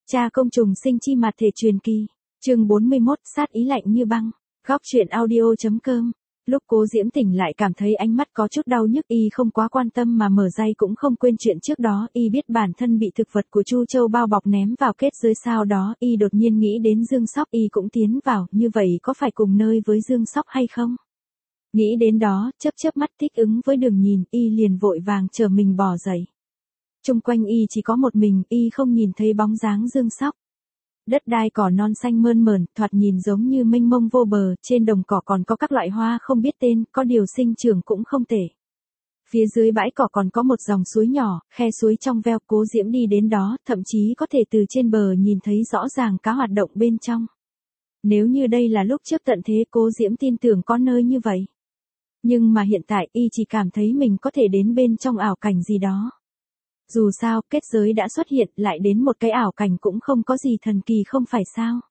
Cha công trùng sinh chi mặt thể truyền kỳ. Chương 41, sát ý lạnh như băng. Góc truyện audio.com. Lúc Cố Diễm tỉnh lại cảm thấy ánh mắt có chút đau nhức, y không quá quan tâm mà mở dây cũng không quên chuyện trước đó, y biết bản thân bị thực vật của Chu Châu bao bọc ném vào kết giới, sau đó y đột nhiên nghĩ đến Dương Sóc, y cũng tiến vào, như vậy có phải cùng nơi với Dương Sóc hay không? Nghĩ đến đó, chớp mắt thích ứng với đường nhìn, y liền vội vàng chờ mình bò dậy. Chung quanh y chỉ có một mình, y không nhìn thấy bóng dáng Dương Sóc. Đất đai cỏ non xanh mơn mởn, thoạt nhìn giống như mênh mông vô bờ, trên đồng cỏ còn có các loại hoa không biết tên, có điều sinh trưởng cũng không tệ. Phía dưới bãi cỏ còn có một dòng suối nhỏ, khe suối trong veo, Cố Diễm đi đến đó, thậm chí có thể từ trên bờ nhìn thấy rõ ràng cá hoạt động bên trong. Nếu như đây là lúc trước tận thế, Cố Diễm tin tưởng có nơi như vậy. Nhưng mà hiện tại y chỉ cảm thấy mình có thể đến bên trong ảo cảnh gì đó. Dù sao, kết giới đã xuất hiện, lại đến một cái ảo cảnh cũng không có gì thần kỳ không phải sao.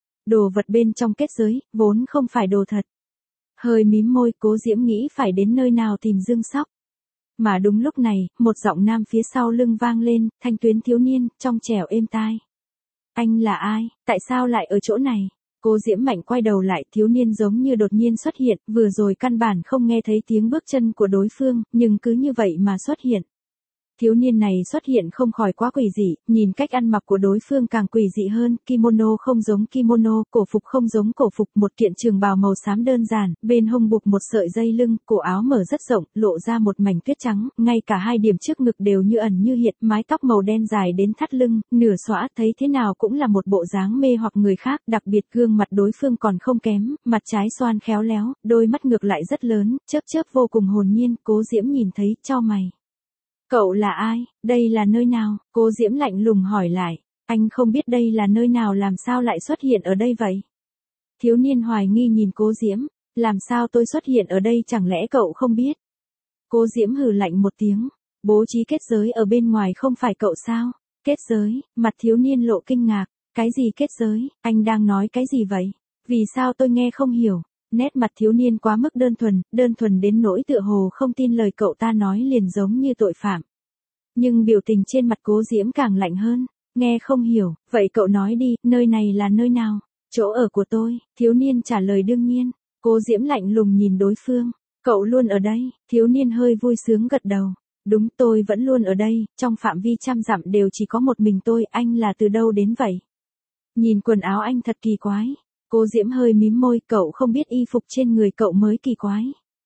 Đồ vật bên trong kết giới, vốn không phải đồ thật. Hơi mím môi, Cố Diễm nghĩ phải đến nơi nào tìm Dương Sóc. Mà đúng lúc này, một giọng nam phía sau lưng vang lên, thanh tuyến thiếu niên, trong trẻo êm tai. Anh là ai, tại sao lại ở chỗ này? Cố Diễm mạnh quay đầu lại, thiếu niên giống như đột nhiên xuất hiện, vừa rồi căn bản không nghe thấy tiếng bước chân của đối phương, nhưng cứ như vậy mà xuất hiện. Thiếu niên này xuất hiện không khỏi quá quỷ dị, nhìn cách ăn mặc của đối phương càng quỷ dị hơn, kimono không giống kimono, cổ phục không giống cổ phục, một kiện trường bào màu xám đơn giản, bên hông buộc một sợi dây lưng, cổ áo mở rất rộng, lộ ra một mảnh tuyết trắng, ngay cả hai điểm trước ngực đều như ẩn như hiện, mái tóc màu đen dài đến thắt lưng, nửa xõa, thấy thế nào cũng là một bộ dáng mê hoặc người khác, đặc biệt gương mặt đối phương còn không kém, mặt trái xoan khéo léo, đôi mắt ngược lại rất lớn, chớp vô cùng hồn nhiên, Cố Diễm nhìn thấy, chau mày. Cậu là ai, đây là nơi nào? Cố Diễm lạnh lùng hỏi lại. Anh không biết đây là nơi nào, làm sao lại xuất hiện ở đây vậy? Thiếu niên hoài nghi nhìn Cố Diễm. Làm sao tôi xuất hiện ở đây, chẳng lẽ cậu không biết? Cố Diễm hừ lạnh một tiếng. Bố trí kết giới ở bên ngoài không phải cậu sao? Kết giới, mặt thiếu niên lộ kinh ngạc. Cái gì kết giới, anh đang nói cái gì vậy? Vì sao tôi nghe không hiểu? Nét mặt thiếu niên quá mức đơn thuần đến nỗi tựa hồ không tin lời cậu ta nói, liền giống như tội phạm. Nhưng biểu tình trên mặt Cố Diễm càng lạnh hơn, nghe không hiểu, vậy cậu nói đi, nơi này là nơi nào? Chỗ ở của tôi, thiếu niên trả lời đương nhiên. Cố Diễm lạnh lùng nhìn đối phương, cậu luôn ở đây, thiếu niên hơi vui sướng gật đầu. Đúng, tôi vẫn luôn ở đây, trong phạm vi 100 dặm đều chỉ có một mình tôi, anh là từ đâu đến vậy? Nhìn quần áo anh thật kỳ quái. Cố Diễm hơi mím môi, cậu không biết y phục trên người cậu mới kỳ quái.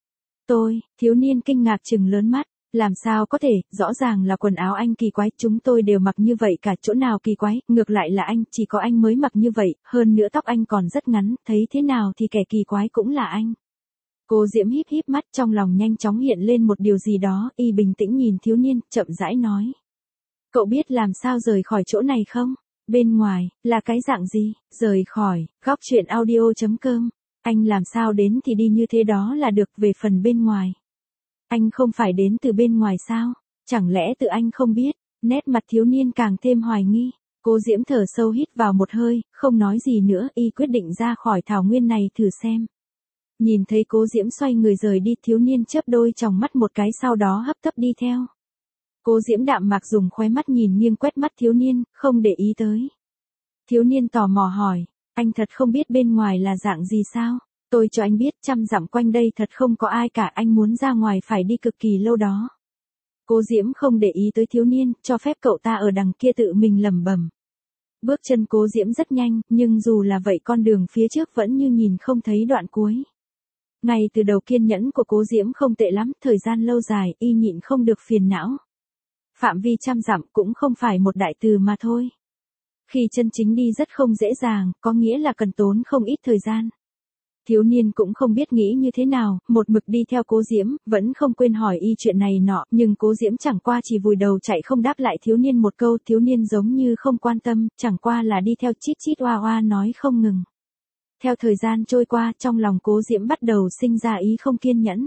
Thiếu niên kinh ngạc trừng lớn mắt, làm sao có thể, rõ ràng là quần áo anh kỳ quái, chúng tôi đều mặc như vậy cả, chỗ nào kỳ quái, ngược lại là anh, chỉ có anh mới mặc như vậy, hơn nữa tóc anh còn rất ngắn, thấy thế nào thì kẻ kỳ quái cũng là anh. Cố Diễm híp mắt, trong lòng nhanh chóng hiện lên một điều gì đó, y bình tĩnh nhìn thiếu niên, chậm rãi nói. Cậu biết làm sao rời khỏi chỗ này không? Bên ngoài, là cái dạng gì? Rời khỏi, góc truyện audio.com. Anh làm sao đến thì đi như thế đó là được, về phần bên ngoài. Anh không phải đến từ bên ngoài sao? Chẳng lẽ tự anh không biết? Nét mặt thiếu niên càng thêm hoài nghi. Cố Diễm thở sâu hít vào một hơi, không nói gì nữa, y quyết định ra khỏi thảo nguyên này thử xem. Nhìn thấy Cố Diễm xoay người rời đi, thiếu niên chớp đôi tròng mắt một cái, sau đó hấp tấp đi theo. Cố Diễm đạm mạc dùng khóe mắt nhìn nghiêng quét mắt thiếu niên, không để ý tới. Thiếu niên tò mò hỏi, anh thật không biết bên ngoài là dạng gì sao? Tôi cho anh biết, 100 dặm quanh đây thật không có ai cả, anh muốn ra ngoài phải đi cực kỳ lâu đó. Cố Diễm không để ý tới thiếu niên, cho phép cậu ta ở đằng kia tự mình lẩm bẩm. Bước chân Cố Diễm rất nhanh, nhưng dù là vậy con đường phía trước vẫn như nhìn không thấy đoạn cuối. Ngay từ đầu kiên nhẫn của Cố Diễm không tệ lắm, thời gian lâu dài, y nhịn không được phiền não. Phạm vi 100 dặm cũng không phải một đại từ mà thôi. Khi chân chính đi rất không dễ dàng, có nghĩa là cần tốn không ít thời gian. Thiếu niên cũng không biết nghĩ như thế nào, một mực đi theo Cố Diễm, vẫn không quên hỏi y chuyện này nọ, nhưng Cố Diễm chẳng qua chỉ vùi đầu chạy không đáp lại thiếu niên một câu, thiếu niên giống như không quan tâm, chẳng qua là đi theo chít chít oa oa nói không ngừng. Theo thời gian trôi qua, trong lòng Cố Diễm bắt đầu sinh ra ý không kiên nhẫn.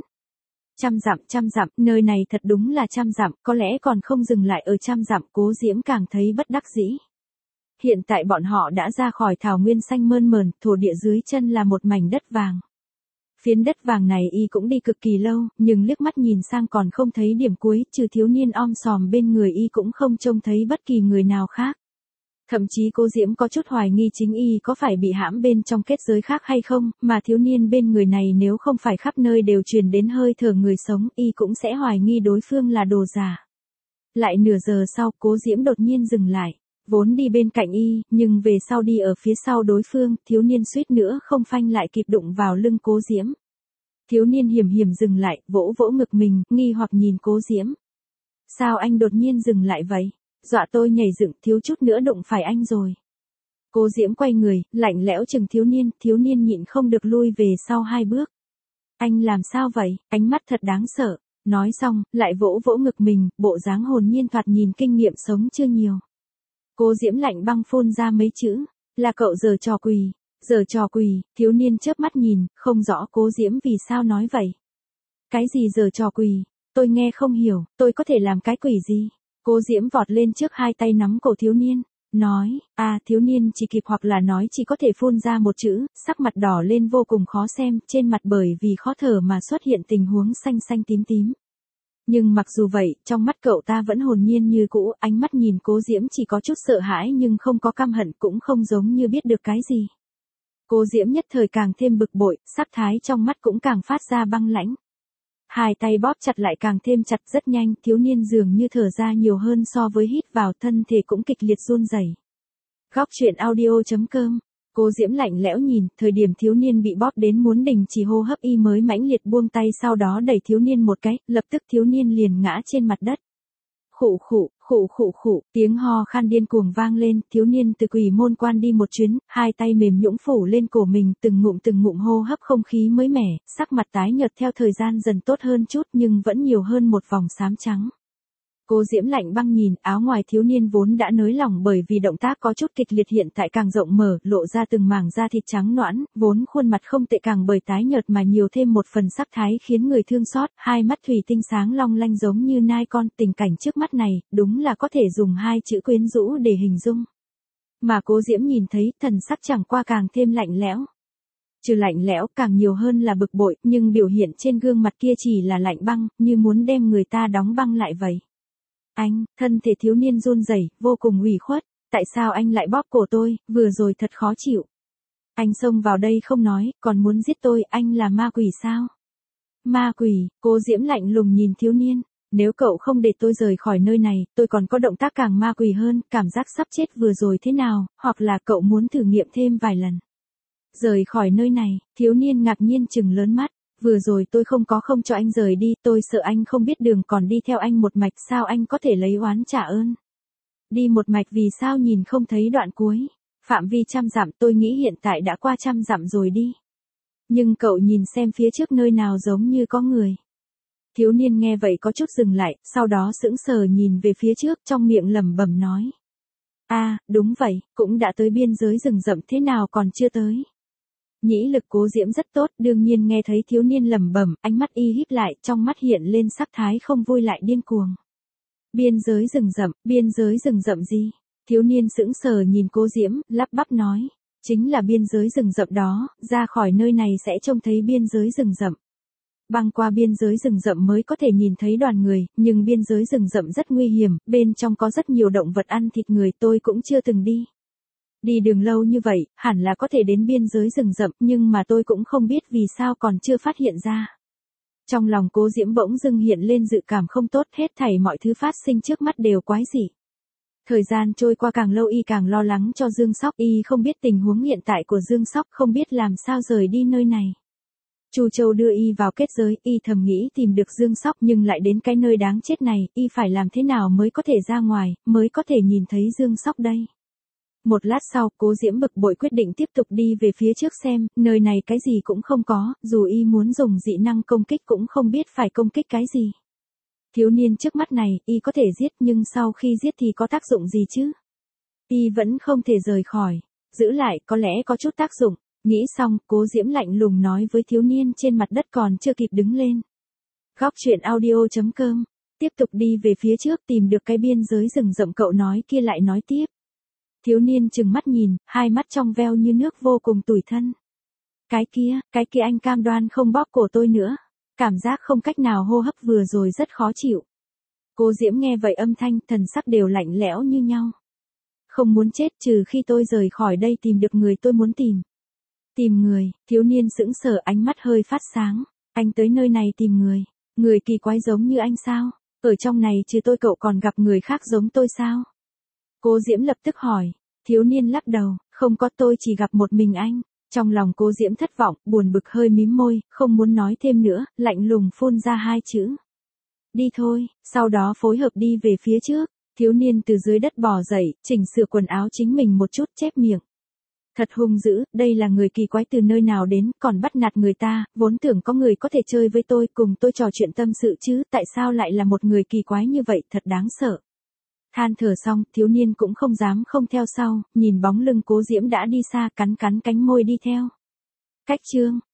100 dặm, nơi này thật đúng là 100 dặm, có lẽ còn không dừng lại ở 100 dặm, Cố Diễm càng thấy bất đắc dĩ. Hiện tại bọn họ đã ra khỏi thảo nguyên xanh mơn mởn, thổ địa dưới chân là một mảnh đất vàng. Phiến đất vàng này y cũng đi cực kỳ lâu, nhưng liếc mắt nhìn sang còn không thấy điểm cuối, trừ thiếu niên om sòm bên người y cũng không trông thấy bất kỳ người nào khác. Thậm chí cô Diễm có chút hoài nghi chính y có phải bị hãm bên trong kết giới khác hay không, mà thiếu niên bên người này nếu không phải khắp nơi đều truyền đến hơi thở người sống, y cũng sẽ hoài nghi đối phương là đồ giả. Lại nửa giờ sau, Cố Diễm đột nhiên dừng lại, vốn đi bên cạnh y, nhưng về sau đi ở phía sau đối phương, thiếu niên suýt nữa không phanh lại kịp đụng vào lưng Cố Diễm. Thiếu niên hiểm hiểm dừng lại, vỗ vỗ ngực mình, nghi hoặc nhìn Cố Diễm. Sao anh đột nhiên dừng lại vậy? Dọa tôi nhảy dựng, thiếu chút nữa đụng phải anh rồi. Cố Diễm quay người, lạnh lẽo chừng thiếu niên nhịn không được lui về sau 2 bước. Anh làm sao vậy? Ánh mắt thật đáng sợ. Nói xong, lại vỗ vỗ ngực mình, bộ dáng hồn nhiên thoạt nhìn kinh nghiệm sống chưa nhiều. Cố Diễm lạnh băng phun ra mấy chữ, là cậu giở trò quỷ. Giở trò quỷ, thiếu niên chớp mắt nhìn, không rõ Cố Diễm vì sao nói vậy. Cái gì giở trò quỷ? Tôi nghe không hiểu, tôi có thể làm cái quỷ gì? Cố Diễm vọt lên trước, 2 tay nắm cổ thiếu niên, nói, thiếu niên chỉ kịp hoặc là nói chỉ có thể phun ra một chữ, sắc mặt đỏ lên vô cùng khó xem, trên mặt bởi vì khó thở mà xuất hiện tình huống xanh xanh tím tím. Nhưng mặc dù vậy, trong mắt cậu ta vẫn hồn nhiên như cũ, ánh mắt nhìn Cố Diễm chỉ có chút sợ hãi nhưng không có căm hận, cũng không giống như biết được cái gì. Cố Diễm nhất thời càng thêm bực bội, sắc thái trong mắt cũng càng phát ra băng lãnh. 2 tay bóp chặt lại càng thêm chặt, rất nhanh, thiếu niên dường như thở ra nhiều hơn so với hít vào, thân thể cũng kịch liệt run rẩy. Góc truyện audio.com. Cố Diễm lạnh lẽo nhìn, thời điểm thiếu niên bị bóp đến muốn đình chỉ hô hấp y mới mãnh liệt buông tay, sau đó đẩy thiếu niên một cái, lập tức thiếu niên liền ngã trên mặt đất. Khụ khụ, tiếng ho khan điên cuồng vang lên, thiếu niên từ quỷ môn quan đi một chuyến, 2 tay mềm nhũn phủ lên cổ mình, từng ngụm hô hấp không khí mới mẻ, sắc mặt tái nhợt theo thời gian dần tốt hơn chút nhưng vẫn nhiều hơn một vòng xám trắng. Cố Diễm lạnh băng nhìn, áo ngoài thiếu niên vốn đã nới lỏng bởi vì động tác có chút kịch liệt hiện tại càng rộng mở, lộ ra từng mảng da thịt trắng nõn, vốn khuôn mặt không tệ càng bởi tái nhợt mà nhiều thêm một phần sắc thái khiến người thương xót, 2 mắt thủy tinh sáng long lanh giống như nai con, tình cảnh trước mắt này, đúng là có thể dùng 2 chữ quyến rũ để hình dung. Mà Cố Diễm nhìn thấy, thần sắc chẳng qua càng thêm lạnh lẽo. Trừ lạnh lẽo, càng nhiều hơn là bực bội, nhưng biểu hiện trên gương mặt kia chỉ là lạnh băng, như muốn đem người ta đóng băng lại vậy. Anh, thân thể thiếu niên run rẩy, vô cùng ủy khuất, tại sao anh lại bóp cổ tôi, vừa rồi thật khó chịu. Anh xông vào đây không nói, còn muốn giết tôi, anh là ma quỷ sao? Ma quỷ, Cố Diễm lạnh lùng nhìn thiếu niên, nếu cậu không để tôi rời khỏi nơi này, tôi còn có động tác càng ma quỷ hơn, cảm giác sắp chết vừa rồi thế nào, hoặc là cậu muốn thử nghiệm thêm vài lần. Rời khỏi nơi này, thiếu niên ngạc nhiên trừng lớn mắt. Vừa rồi tôi không cho anh rời đi, tôi sợ anh không biết đường còn đi theo anh một mạch, sao anh có thể lấy oán trả ơn. Đi một mạch vì sao nhìn không thấy đoạn cuối, phạm vi 100 dặm, tôi nghĩ hiện tại đã qua 100 dặm rồi đi. Nhưng cậu nhìn xem phía trước nơi nào giống như có người. Thiếu niên nghe vậy có chút dừng lại, sau đó sững sờ nhìn về phía trước, trong miệng lẩm bẩm nói. Đúng vậy, cũng đã tới biên giới rừng rậm, thế nào còn chưa tới. Nhĩ lực Cố Diễm rất tốt, đương nhiên nghe thấy thiếu niên lẩm bẩm, ánh mắt y híp lại, trong mắt hiện lên sắc thái không vui lại điên cuồng. Biên giới rừng rậm gì? Thiếu niên sững sờ nhìn Cố Diễm, lắp bắp nói, chính là biên giới rừng rậm đó, ra khỏi nơi này sẽ trông thấy biên giới rừng rậm. Băng qua biên giới rừng rậm mới có thể nhìn thấy đoàn người, nhưng biên giới rừng rậm rất nguy hiểm, bên trong có rất nhiều động vật ăn thịt người, tôi cũng chưa từng đi. Đi đường lâu như vậy, hẳn là có thể đến biên giới rừng rậm, nhưng mà tôi cũng không biết vì sao còn chưa phát hiện ra. Trong lòng Cố Diễm bỗng dưng hiện lên dự cảm không tốt, hết thảy mọi thứ phát sinh trước mắt đều quái dị. Thời gian trôi qua càng lâu y càng lo lắng cho Dương Sóc, y không biết tình huống hiện tại của Dương Sóc, không biết làm sao rời đi nơi này. Chu Châu đưa y vào kết giới, y thầm nghĩ tìm được Dương Sóc nhưng lại đến cái nơi đáng chết này, y phải làm thế nào mới có thể ra ngoài, mới có thể nhìn thấy Dương Sóc đây. Một lát sau, Cố Diễm bực bội quyết định tiếp tục đi về phía trước xem, nơi này cái gì cũng không có, dù y muốn dùng dị năng công kích cũng không biết phải công kích cái gì. Thiếu niên trước mắt này, y có thể giết nhưng sau khi giết thì có tác dụng gì chứ? Y vẫn không thể rời khỏi, giữ lại có lẽ có chút tác dụng, nghĩ xong, Cố Diễm lạnh lùng nói với thiếu niên trên mặt đất còn chưa kịp đứng lên. Góc truyện audio.com, tiếp tục đi về phía trước tìm được cái biên giới rừng rậm cậu nói kia lại nói tiếp. Thiếu niên trừng mắt nhìn, 2 mắt trong veo như nước vô cùng tủi thân. Cái kia anh cam đoan không bóp cổ tôi nữa. Cảm giác không cách nào hô hấp vừa rồi rất khó chịu. Cố Diễm nghe vậy âm thanh, thần sắc đều lạnh lẽo như nhau. không muốn chết trừ khi tôi rời khỏi đây tìm được người tôi muốn tìm. Tìm người, thiếu niên sững sờ ánh mắt hơi phát sáng. Anh tới nơi này tìm người. Người kỳ quái giống như anh sao? Ở trong này trừ tôi cậu còn gặp người khác giống tôi sao? Cố Diễm lập tức hỏi. Thiếu niên lắc đầu, không có, tôi chỉ gặp một mình anh. Trong lòng Cố Diễm thất vọng, buồn bực hơi mím môi, không muốn nói thêm nữa, lạnh lùng phun ra hai chữ. Đi thôi, sau đó phối hợp đi về phía trước. Thiếu niên từ dưới đất bò dậy, chỉnh sửa quần áo chính mình một chút, chép miệng. Thật hung dữ, đây là người kỳ quái từ nơi nào đến, còn bắt nạt người ta, vốn tưởng có người có thể chơi với tôi, cùng tôi trò chuyện tâm sự chứ, tại sao lại là một người kỳ quái như vậy, thật đáng sợ. Than thở xong, thiếu niên cũng không dám không theo sau, nhìn bóng lưng Cố Diễm đã đi xa, cắn cắn cánh môi đi theo. Cách chương